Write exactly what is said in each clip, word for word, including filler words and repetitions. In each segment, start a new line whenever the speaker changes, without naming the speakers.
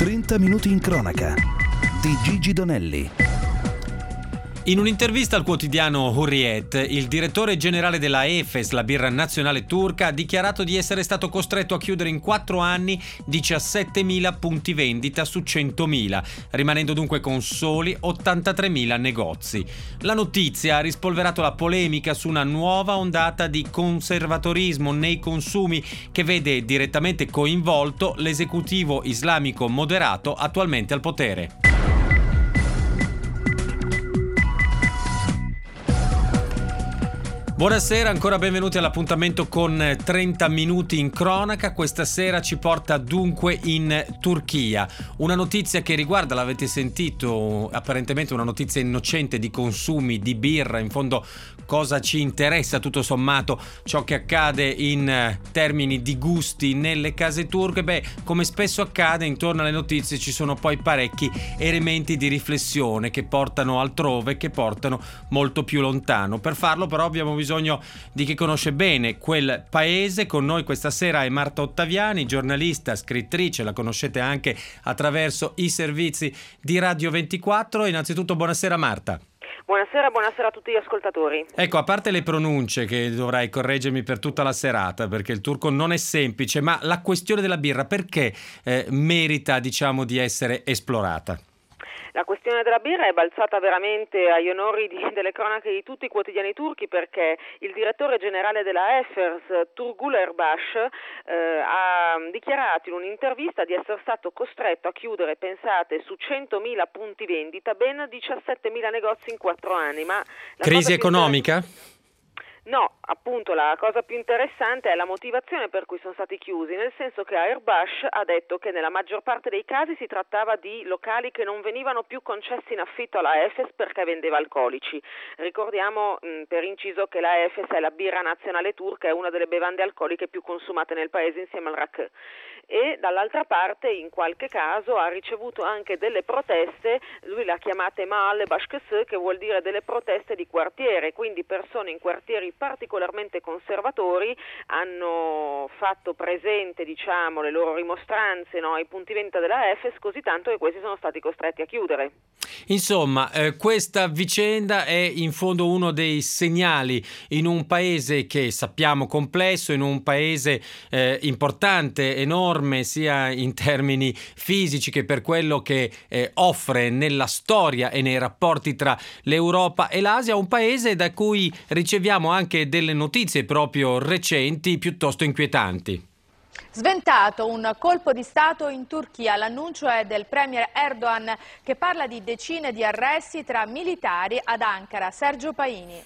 trenta minuti in cronaca di Gigi Donelli.
In un'intervista al quotidiano Hurriyet, il direttore generale della Efes, la birra nazionale turca, ha dichiarato di essere stato costretto a chiudere in quattro anni diciassettemila punti vendita su centomila, rimanendo dunque con soli ottantatremila negozi. La notizia ha rispolverato la polemica su una nuova ondata di conservatorismo nei consumi che vede direttamente coinvolto l'esecutivo islamico moderato attualmente al potere. Buonasera, ancora benvenuti all'appuntamento con trenta minuti in cronaca. Questa sera ci porta dunque in Turchia. Una notizia che riguarda, l'avete sentito, apparentemente una notizia innocente di consumi di birra. In fondo cosa ci interessa tutto sommato ciò che accade in termini di gusti nelle case turche? Beh, come spesso accade, intorno alle notizie ci sono poi parecchi elementi di riflessione che portano altrove, che portano molto più lontano. Per farlo però abbiamo bisogno di chi conosce bene quel paese. Con noi questa sera è Marta Ottaviani, giornalista, scrittrice, la conoscete anche attraverso i servizi di Radio ventiquattro. Innanzitutto buonasera Marta.
Buonasera, buonasera a tutti gli ascoltatori.
Ecco, a parte le pronunce che dovrai correggermi per tutta la serata, perché il turco non è semplice, ma la questione della birra perché eh, merita, diciamo, di essere esplorata?
La questione della birra è balzata veramente agli onori di, delle cronache di tutti i quotidiani turchi, perché il direttore generale della Efes, Turgul Erbash, eh, ha dichiarato in un'intervista di essere stato costretto a chiudere, pensate, su centomila punti vendita, ben diciassettemila negozi in quattro anni. Ma la
crisi economica?
Inter- No, appunto la cosa più interessante è la motivazione per cui sono stati chiusi, nel senso che Erbash ha detto che nella maggior parte dei casi si trattava di locali che non venivano più concessi in affitto alla Efes perché vendeva alcolici. Ricordiamo mh, per inciso che la Efes è la birra nazionale turca, è una delle bevande alcoliche più consumate nel paese insieme al rakı. E dall'altra parte in qualche caso ha ricevuto anche delle proteste, lui le ha chiamate Mahalle Bashkısı, che vuol dire delle proteste di quartiere, quindi persone in quartieri particolarmente conservatori hanno fatto presente, diciamo, le loro rimostranze, no, ai punti vendita della Efes, così tanto che questi sono stati costretti a chiudere.
Insomma, eh, questa vicenda è in fondo uno dei segnali in un paese che sappiamo complesso, in un paese eh, importante, enorme, sia in termini fisici che per quello che eh, offre nella storia e nei rapporti tra l'Europa e l'Asia, un paese da cui riceviamo anche delle notizie proprio recenti piuttosto inquietanti.
Sventato un colpo di Stato in Turchia, l'annuncio è del premier Erdogan che parla di decine di arresti tra militari ad Ankara. Sergio Paini.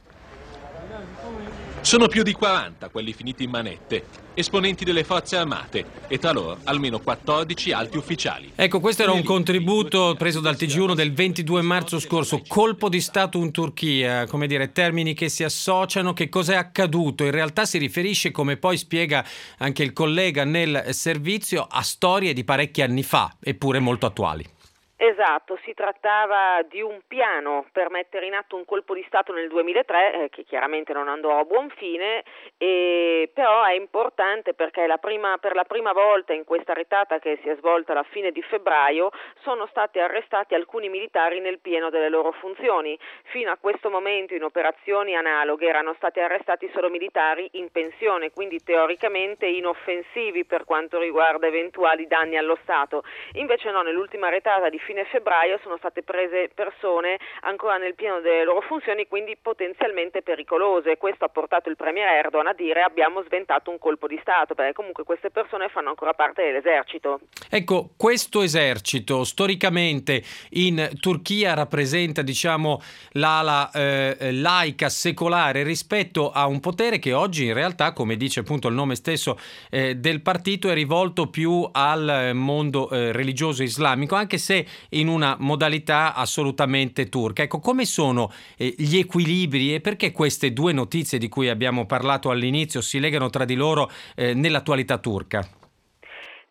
Sono più di quaranta quelli finiti in manette, esponenti delle forze armate e tra loro almeno quattordici alti ufficiali.
Ecco, questo era un contributo preso dal T G uno del ventidue marzo scorso. Colpo di Stato in Turchia, come dire, termini che si associano. Che cosa è accaduto? In realtà si riferisce, come poi spiega anche il collega nel servizio, a storie di parecchi anni fa, eppure molto attuali.
Esatto, si trattava di un piano per mettere in atto un colpo di Stato nel duemilatré, eh, che chiaramente non andò a buon fine, e però è importante perché la prima, per la prima volta in questa retata che si è svolta alla fine di febbraio sono stati arrestati alcuni militari nel pieno delle loro funzioni. Fino a questo momento in operazioni analoghe erano stati arrestati solo militari in pensione, quindi teoricamente inoffensivi per quanto riguarda eventuali danni allo Stato. Invece no, nell'ultima retata di fine febbraio sono state prese persone ancora nel pieno delle loro funzioni, quindi potenzialmente pericolose. Questo ha portato il premier Erdogan a dire: abbiamo sventato un colpo di Stato, perché comunque queste persone fanno ancora parte dell'esercito.
Ecco, questo esercito storicamente in Turchia rappresenta, diciamo, l'ala eh, laica secolare rispetto a un potere che oggi in realtà, come dice appunto il nome stesso eh, del partito, è rivolto più al mondo eh, religioso islamico, anche se in una modalità assolutamente turca. Ecco, come sono eh, gli equilibri e perché queste due notizie di cui abbiamo parlato all'inizio si legano tra di loro eh, nell'attualità turca?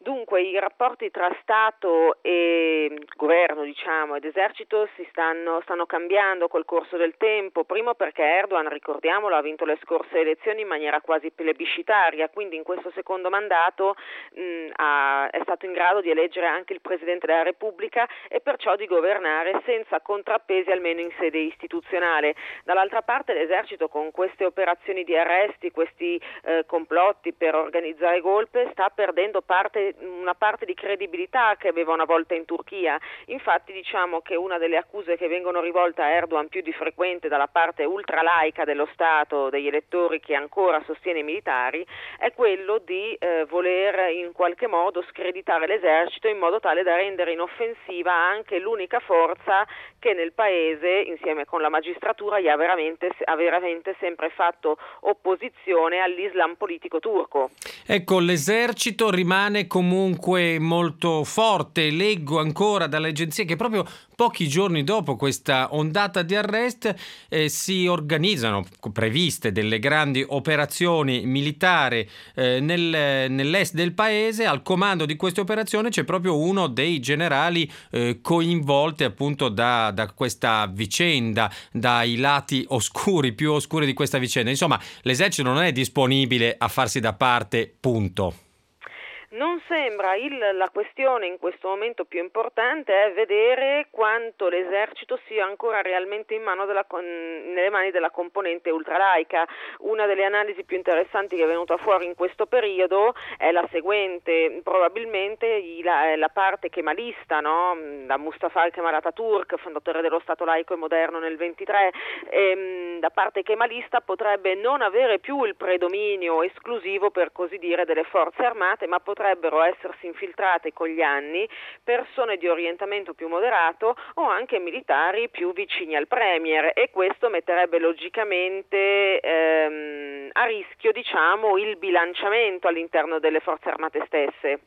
Dunque, i rapporti tra Stato e governo, diciamo, ed esercito si stanno, stanno cambiando col corso del tempo. Primo perché Erdogan, ricordiamolo, ha vinto le scorse elezioni in maniera quasi plebiscitaria, quindi in questo secondo mandato mh, ha, è stato in grado di eleggere anche il Presidente della Repubblica e perciò di governare senza contrappesi, almeno in sede istituzionale. Dall'altra parte l'esercito, con queste operazioni di arresti, questi eh, complotti per organizzare golpe, sta perdendo parte una parte di credibilità che aveva una volta in Turchia. Infatti diciamo che una delle accuse che vengono rivolte a Erdogan più di frequente dalla parte ultralaica dello Stato, degli elettori che ancora sostiene i militari, è quello di eh, voler in qualche modo screditare l'esercito in modo tale da rendere inoffensiva anche l'unica forza che nel paese, insieme con la magistratura, gli ha veramente, ha veramente sempre fatto opposizione all'Islam politico turco.
Ecco, l'esercito rimane comunque molto forte. Leggo ancora dalle agenzie che proprio pochi giorni dopo questa ondata di arrest eh, si organizzano previste delle grandi operazioni militari eh, nel, nell'est del paese. Al comando di queste operazioni c'è proprio uno dei generali eh, coinvolti appunto da, da questa vicenda, dai lati oscuri, più oscuri di questa vicenda. Insomma, l'esercito non è disponibile a farsi da parte, punto.
Non sembra. Il, la questione in questo momento più importante è vedere quanto l'esercito sia ancora realmente in mano della, nelle mani della componente ultralaica. Una delle analisi più interessanti che è venuta fuori in questo periodo è la seguente: probabilmente la, la parte kemalista, no? Da Mustafa Kemal Atatürk, fondatore dello Stato laico e moderno nel ventitré, ehm, la parte kemalista potrebbe non avere più il predominio esclusivo, per così dire, delle forze armate, ma potrebbe potrebbero essersi infiltrate con gli anni persone di orientamento più moderato o anche militari più vicini al premier, e questo metterebbe logicamente ehm, a rischio, diciamo, il bilanciamento all'interno delle forze armate stesse.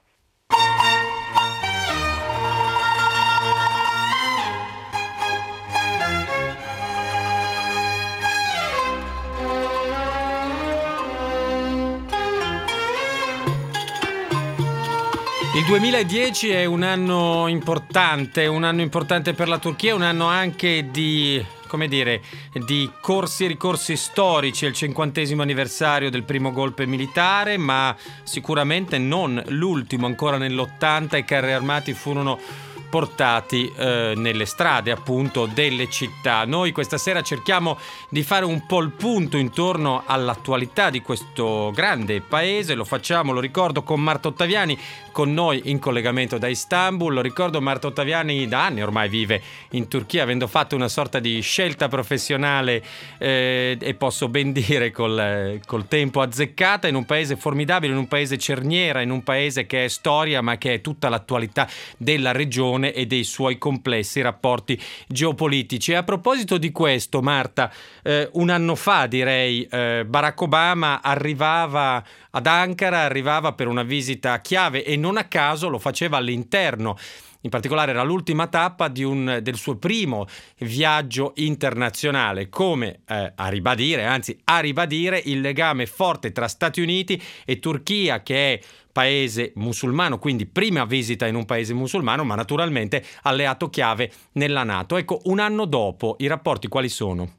Il duemiladieci è un anno importante, un anno importante per la Turchia, un anno anche di, come dire, di corsi e ricorsi storici. È il cinquantesimo anniversario del primo golpe militare, ma sicuramente non l'ultimo. Ancora nell'ottanta i carri armati furono portati eh, nelle strade appunto delle città. Noi questa sera cerchiamo di fare un po' il punto intorno all'attualità di questo grande paese. Lo facciamo, lo ricordo, con Marta Ottaviani con noi in collegamento da Istanbul. Lo ricordo, Marta Ottaviani da anni ormai vive in Turchia, avendo fatto una sorta di scelta professionale eh, e posso ben dire col, col tempo azzeccata, in un paese formidabile, in un paese cerniera, in un paese che è storia ma che è tutta l'attualità della regione e dei suoi complessi rapporti geopolitici. E a proposito di questo, Marta, eh, un anno fa direi eh, Barack Obama arrivava ad Ankara, arrivava per una visita chiave e non a caso lo faceva all'interno. In particolare era l'ultima tappa di un, del suo primo viaggio internazionale, come eh, a ribadire, anzi a ribadire il legame forte tra Stati Uniti e Turchia, che è paese musulmano, quindi prima visita in un paese musulmano, ma naturalmente alleato chiave nella NATO. Ecco, un anno dopo i rapporti quali sono?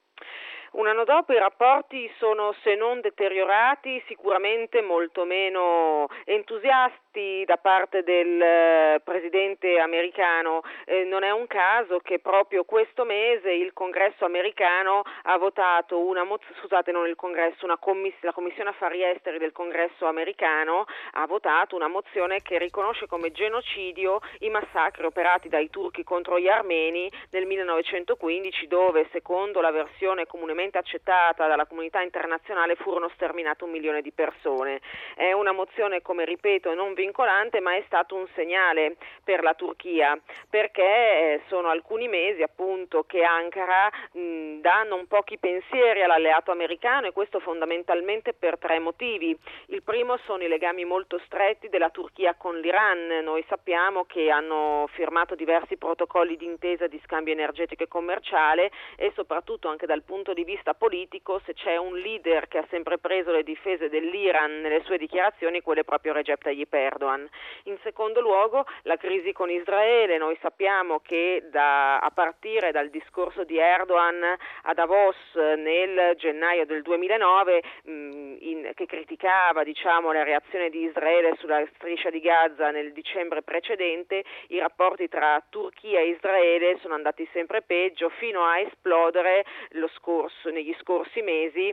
Un anno dopo i rapporti sono, se non deteriorati, sicuramente molto meno entusiasti da parte del eh, presidente americano. Eh, non è un caso che proprio questo mese il Congresso americano ha votato una mozione, scusate, non il Congresso, una commiss- la Commissione Affari Esteri del Congresso americano ha votato una mozione che riconosce come genocidio i massacri operati dai turchi contro gli armeni nel millenovecentoquindici, dove, secondo la versione comunemente accettata dalla comunità internazionale, furono sterminate un milione di persone. È una mozione, come ripeto, non vincolante, ma è stato un segnale per la Turchia, perché sono alcuni mesi appunto che Ankara mh, dà non pochi pensieri all'alleato americano, e questo fondamentalmente per tre motivi. Il primo sono i legami molto stretti della Turchia con l'Iran. Noi sappiamo che hanno firmato diversi protocolli di intesa di scambio energetico e commerciale, e soprattutto anche dal punto di vista politico, se c'è un leader che ha sempre preso le difese dell'Iran nelle sue dichiarazioni, quello è proprio Recep Tayyip Erdogan. In secondo luogo la crisi con Israele. Noi sappiamo che da, a partire dal discorso di Erdogan a Davos nel gennaio del duemilanove mh, in, che criticava diciamo la reazione di Israele sulla striscia di Gaza nel dicembre precedente, i rapporti tra Turchia e Israele sono andati sempre peggio fino a esplodere lo scorso, negli scorsi mesi,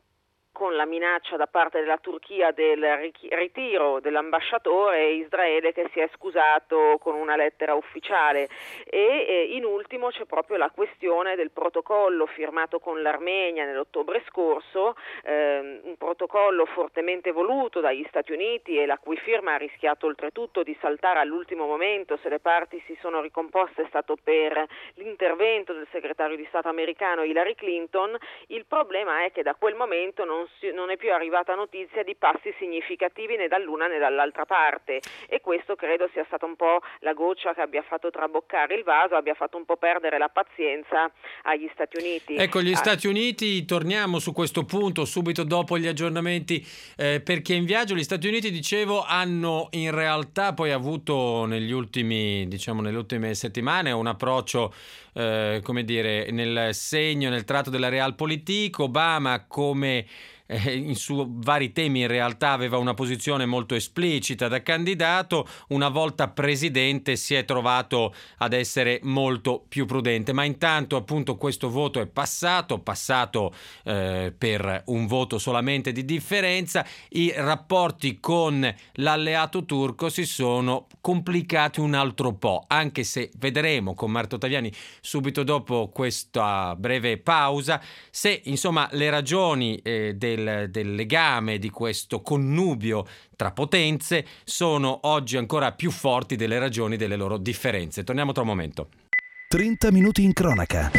con la minaccia da parte della Turchia del ritiro dell'ambasciatore e Israele che si è scusato con una lettera ufficiale. E eh, in ultimo c'è proprio la questione del protocollo firmato con l'Armenia nell'ottobre scorso, ehm, un protocollo fortemente voluto dagli Stati Uniti e la cui firma ha rischiato oltretutto di saltare all'ultimo momento. Se le parti si sono ricomposte è stato per l'intervento del segretario di Stato americano Hillary Clinton. Il problema è che da quel momento non non è più arrivata notizia di passi significativi né dall'una né dall'altra parte, e questo credo sia stata un po' la goccia che abbia fatto traboccare il vaso, abbia fatto un po' perdere la pazienza agli Stati Uniti.
Ecco, gli
ah.
Stati Uniti, torniamo su questo punto subito dopo gli aggiornamenti, eh, perché in viaggio gli Stati Uniti, dicevo, hanno in realtà poi avuto negli ultimi, diciamo nelle ultime settimane un approccio eh, come dire, nel segno, nel tratto della realpolitik. Obama, come eh, in su vari temi in realtà aveva una posizione molto esplicita da candidato, una volta presidente si è trovato ad essere molto più prudente, ma intanto appunto questo voto è passato, passato eh, per un voto solamente di differenza. I rapporti con l'alleato turco si sono complicati un altro po', anche se vedremo con Marta Ottaviani subito dopo questa breve pausa se insomma le ragioni eh, del, del legame, di questo connubio tra potenze, sono oggi ancora più forti delle ragioni delle loro differenze. Torniamo tra un momento.
trenta minuti in cronaca.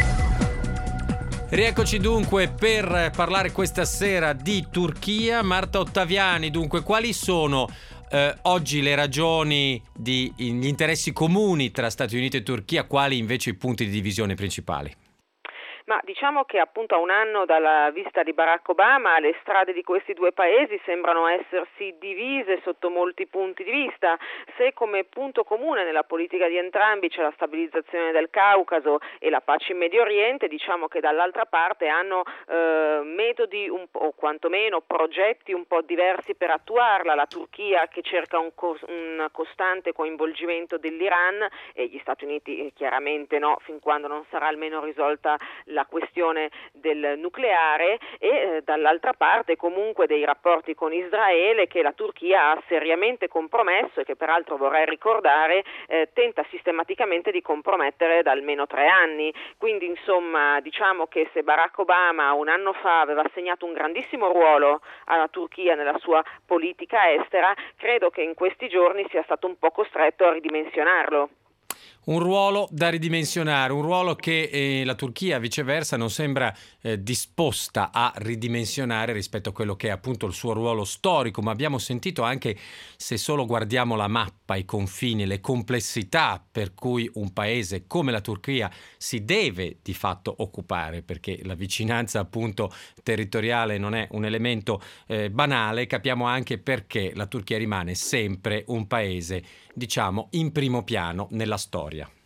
Rieccoci dunque per parlare questa sera di Turchia. Marta Ottaviani, dunque, quali sono eh, oggi le ragioni, di, gli interessi comuni tra Stati Uniti e Turchia, quali invece i punti di divisione principali?
Ma diciamo che appunto a un anno dalla visita di Barack Obama le strade di questi due paesi sembrano essersi divise sotto molti punti di vista. Se come punto comune nella politica di entrambi c'è la stabilizzazione del Caucaso e la pace in Medio Oriente, diciamo che dall'altra parte hanno eh, metodi un po', o quantomeno progetti un po' diversi per attuarla. La Turchia che cerca un, co- un costante coinvolgimento dell'Iran e gli Stati Uniti eh, chiaramente no, fin quando non sarà almeno risolta la questione del nucleare, e eh, dall'altra parte comunque dei rapporti con Israele che la Turchia ha seriamente compromesso e che peraltro, vorrei ricordare, eh, tenta sistematicamente di compromettere da almeno tre anni. Quindi insomma diciamo che se Barack Obama un anno fa aveva assegnato un grandissimo ruolo alla Turchia nella sua politica estera, credo che in questi giorni sia stato un po' costretto a ridimensionarlo.
Un ruolo da ridimensionare, un ruolo che eh, la Turchia viceversa non sembra eh, disposta a ridimensionare rispetto a quello che è appunto il suo ruolo storico, ma abbiamo sentito anche, se solo guardiamo la mappa, i confini, le complessità per cui un paese come la Turchia si deve di fatto occupare, perché la vicinanza appunto territoriale non è un elemento eh, banale, capiamo anche perché la Turchia rimane sempre un paese, diciamo, in primo piano nella storia.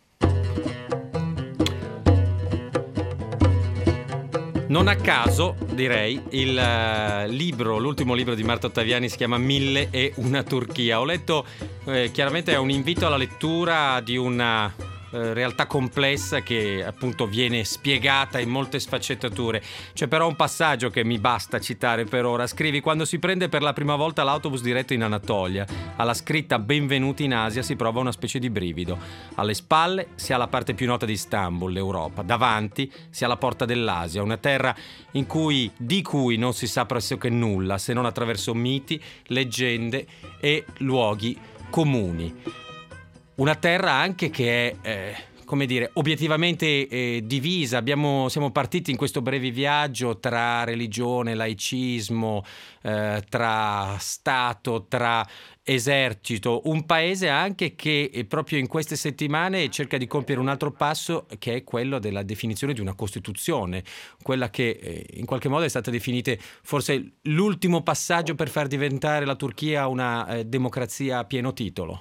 Non a caso, direi, il uh, libro, l'ultimo libro di Marta Ottaviani si chiama Mille e una Turchia. Ho letto, eh, chiaramente è un invito alla lettura di una eh, realtà complessa che appunto viene spiegata in molte sfaccettature. C'è però un passaggio che mi basta citare per ora. Scrivi: quando si prende per la prima volta l'autobus diretto in Anatolia, alla scritta Benvenuti in Asia si prova una specie di brivido. Alle spalle si ha la parte più nota di Istanbul, l'Europa. Davanti si ha la porta dell'Asia, una terra in cui, di cui non si sa pressoché nulla, se non attraverso miti, leggende e luoghi comuni. Una terra anche che è, eh, come dire, obiettivamente eh, divisa. Abbiamo, siamo partiti in questo breve viaggio tra religione, laicismo, eh, tra Stato, tra esercito, un paese anche che eh, proprio in queste settimane cerca di compiere un altro passo, che è quello della definizione di una Costituzione, quella che eh, in qualche modo è stata definita forse l'ultimo passaggio per far diventare la Turchia una eh, democrazia a pieno titolo.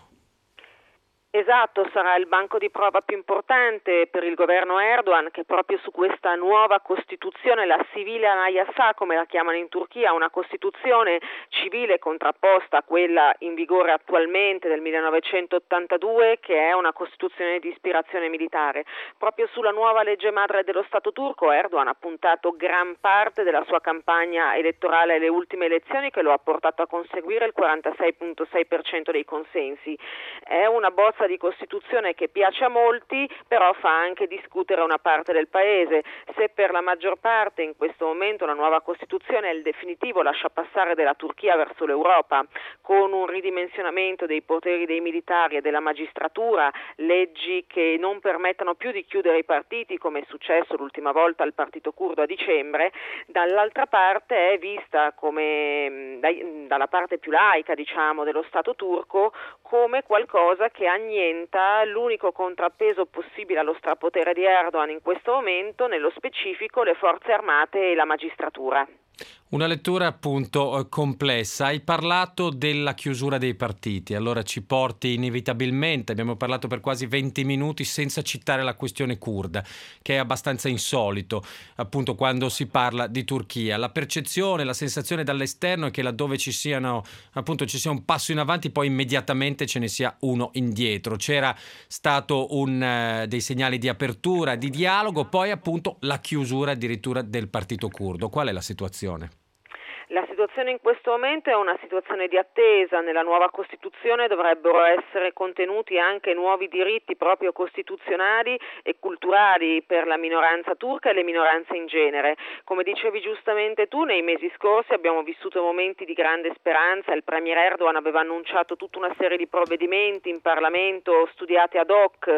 Esatto, sarà il banco di prova più importante per il governo Erdogan, che proprio su questa nuova Costituzione, la Civile Anayasa, come la chiamano in Turchia, una Costituzione civile contrapposta a quella in vigore attualmente del millenovecentottantadue, che è una Costituzione di ispirazione militare. Proprio sulla nuova legge madre dello Stato turco Erdogan ha puntato gran parte della sua campagna elettorale alle ultime elezioni, che lo ha portato a conseguire il quarantasei virgola sei per cento dei consensi. È una bozza di Costituzione che piace a molti, però fa anche discutere una parte del paese. Se per la maggior parte in questo momento la nuova Costituzione è il definitivo lasciapassare della Turchia verso l'Europa, con un ridimensionamento dei poteri dei militari e della magistratura, leggi che non permettano più di chiudere i partiti, come è successo l'ultima volta al partito curdo a dicembre, dall'altra parte è vista come dai, dalla parte più laica, diciamo, dello Stato turco, come qualcosa che annienta l'unico contrappeso possibile allo strapotere di Erdogan in questo momento, nello specifico le forze armate e la magistratura.
Una lettura appunto complessa. Hai parlato della chiusura dei partiti, allora ci porti inevitabilmente, abbiamo parlato per quasi venti minuti senza citare la questione curda, che è abbastanza insolito appunto quando si parla di Turchia. La percezione, la sensazione dall'esterno è che laddove ci siano appunto ci sia un passo in avanti, poi immediatamente ce ne sia uno indietro. C'era stato un, uh, dei segnali di apertura, di dialogo, poi appunto la chiusura addirittura del partito curdo. Qual è la situazione?
La situazione in questo momento è una situazione di attesa. Nella nuova Costituzione dovrebbero essere contenuti anche nuovi diritti proprio costituzionali e culturali per la minoranza turca e le minoranze in genere. Come dicevi giustamente tu, nei mesi scorsi abbiamo vissuto momenti di grande speranza. Il premier Erdogan aveva annunciato tutta una serie di provvedimenti in Parlamento studiati ad hoc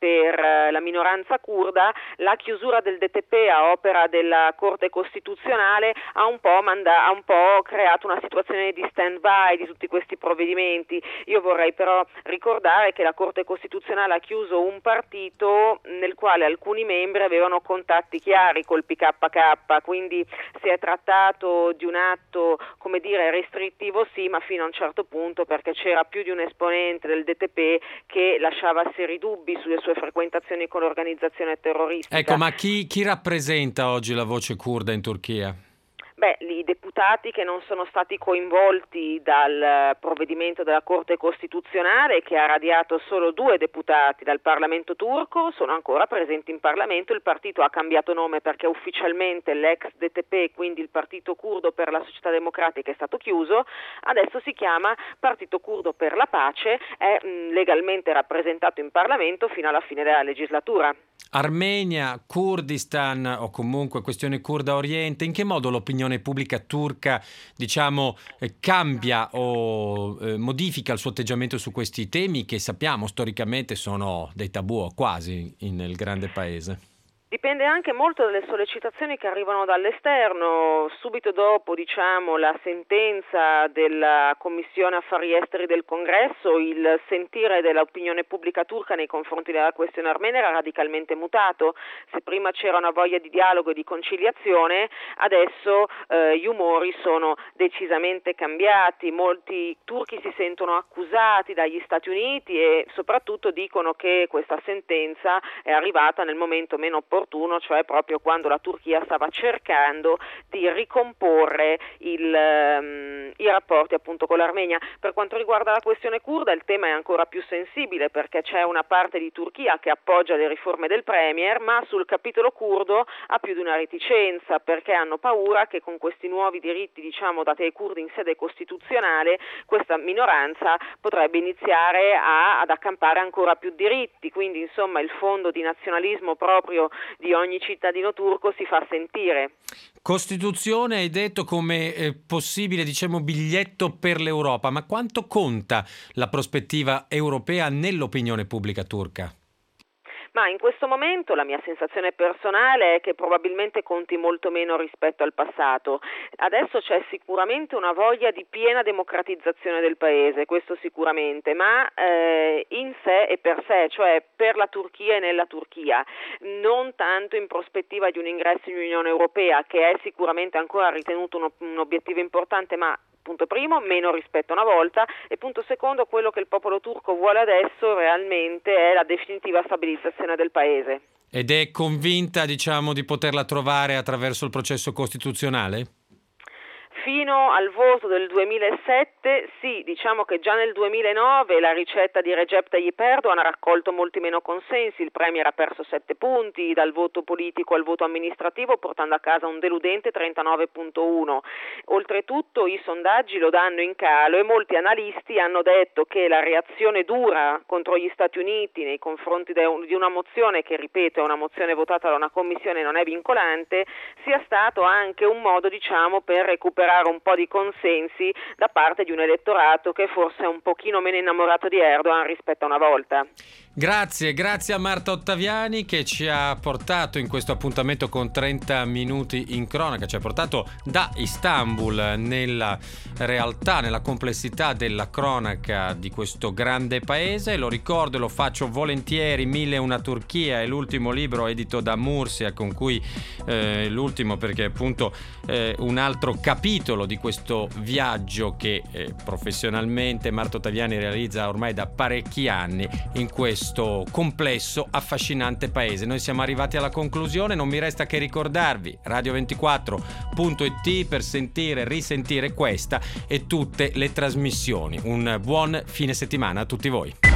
per la minoranza curda. La chiusura del D T P a opera della Corte Costituzionale ha un po' manda- ha un po' creato una situazione di stand-by di tutti questi provvedimenti. Io vorrei però ricordare che la Corte Costituzionale ha chiuso un partito nel quale alcuni membri avevano contatti chiari col P K K, quindi si è trattato di un atto, come dire, restrittivo sì, ma fino a un certo punto, perché c'era più di un esponente del D T P che lasciava seri dubbi sulle sue frequentazioni con l'organizzazione terroristica.
Ecco, ma chi, chi rappresenta oggi la voce curda in Turchia?
Beh, i deputati che non sono stati coinvolti dal provvedimento della Corte Costituzionale, che ha radiato solo due deputati dal Parlamento turco, sono ancora presenti in Parlamento. Il partito ha cambiato nome perché ufficialmente l'ex D T P, quindi il Partito Curdo per la Società Democratica, è stato chiuso. Adesso si chiama Partito Curdo per la Pace, è mh, legalmente rappresentato in Parlamento fino alla fine della legislatura.
Armenia, Kurdistan o comunque questione curda oriente, in che modo l'opinione pubblica turca, diciamo, eh, cambia o eh, modifica il suo atteggiamento su questi temi che sappiamo storicamente sono dei tabù quasi in, nel grande paese?
Dipende anche molto dalle sollecitazioni che arrivano dall'esterno. Subito dopo, diciamo, la sentenza della Commissione Affari Esteri del Congresso, il sentire dell'opinione pubblica turca nei confronti della questione armena era radicalmente mutato. Se prima c'era una voglia di dialogo e di conciliazione, adesso eh, gli umori sono decisamente cambiati. Molti turchi si sentono accusati dagli Stati Uniti e soprattutto dicono che questa sentenza è arrivata nel momento meno opportuno, cioè proprio quando la Turchia stava cercando di ricomporre il, um, i rapporti appunto con l'Armenia. Per quanto riguarda la questione curda, il tema è ancora più sensibile perché c'è una parte di Turchia che appoggia le riforme del premier, ma sul capitolo curdo ha più di una reticenza, perché hanno paura che con questi nuovi diritti, diciamo, dati ai curdi in sede costituzionale, questa minoranza potrebbe iniziare a, ad accampare ancora più diritti. Quindi insomma il fondo di nazionalismo proprio di ogni cittadino turco si fa sentire.
Costituzione hai detto come eh, possibile, diciamo, biglietto per l'Europa, ma quanto conta la prospettiva europea nell'opinione pubblica turca?
Ma in questo momento la mia sensazione personale è che probabilmente conti molto meno rispetto al passato. Adesso c'è sicuramente una voglia di piena democratizzazione del paese, questo sicuramente, ma eh, in sé e per sé, cioè per la Turchia e nella Turchia, non tanto in prospettiva di un ingresso in Unione Europea, che è sicuramente ancora ritenuto un, un obiettivo importante, ma punto primo, meno rispetto a una volta, e punto secondo, quello che il popolo turco vuole adesso realmente è la definitiva stabilizzazione del paese.
Ed è convinta, diciamo, di poterla trovare attraverso il processo costituzionale?
Fino al voto del duemilasette sì, diciamo che già nel duemilanove la ricetta di Recep Tayyip Erdogan ha raccolto molti meno consensi, il premier ha perso sette punti dal voto politico al voto amministrativo, portando a casa un deludente trentanove virgola uno. Oltretutto i sondaggi lo danno in calo e molti analisti hanno detto che la reazione dura contro gli Stati Uniti nei confronti di una mozione che, ripeto, è una mozione votata da una commissione e non è vincolante, sia stato anche un modo, diciamo, per recuperare un po' di consensi da parte di un elettorato che forse è un pochino meno innamorato di Erdogan rispetto a una volta.
Grazie, grazie a Marta Ottaviani che ci ha portato in questo appuntamento con trenta minuti in cronaca, ci ha portato da Istanbul nella realtà, nella complessità della cronaca di questo grande paese. Lo ricordo e lo faccio volentieri, Mille e una Turchia è l'ultimo libro edito da Mursia, con cui eh, l'ultimo perché appunto eh, un altro capitolo di questo viaggio che eh, professionalmente Marta Ottaviani realizza ormai da parecchi anni in questo complesso, affascinante paese. Noi siamo arrivati alla conclusione, non mi resta che ricordarvi radio ventiquattro punto it per sentire, risentire questa e tutte le trasmissioni. Un buon fine settimana a tutti voi.